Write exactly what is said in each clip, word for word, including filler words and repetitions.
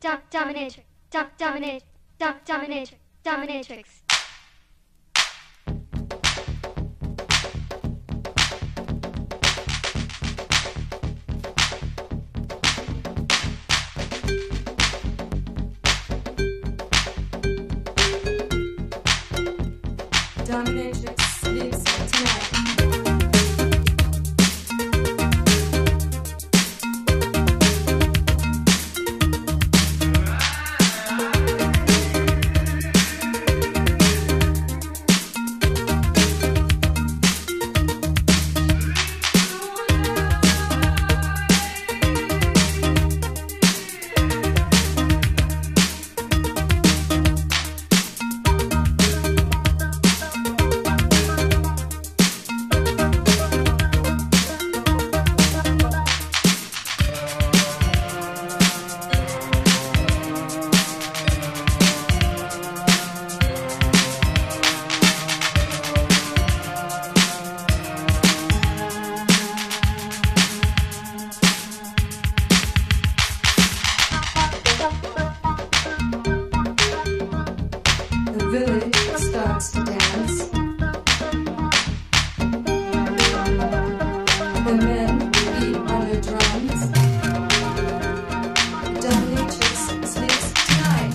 dominatrix, dominate, dominatrix, dominatrix. Dominatrix sleeps tonight. The village starts to dance. The men beat on their drums. Dominatrix sleeps tonight.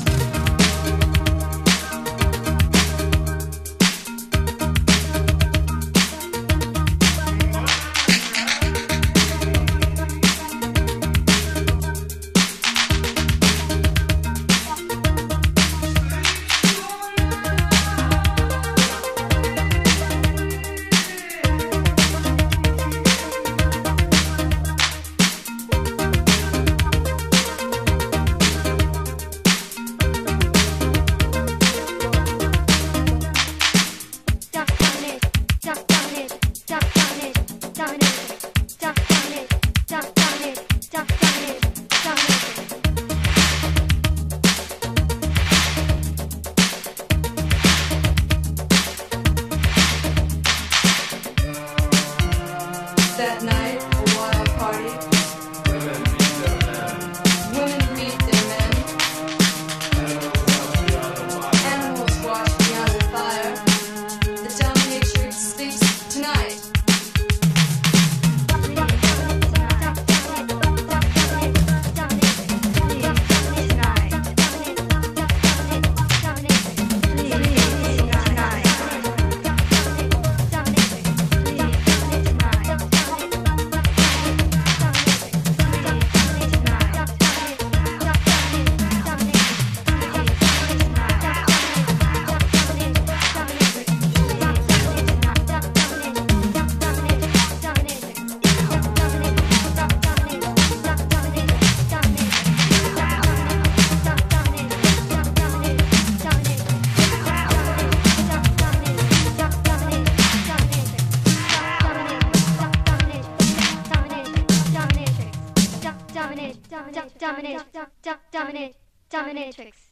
That night, a wild party. Women meet their men. Women meet their men. Animals watch beyond the fire. Animals watch beyond the fire. The dominatrix sleeps tonight. Dominate, dominate, dominate, dominate, dominate, dominatrix.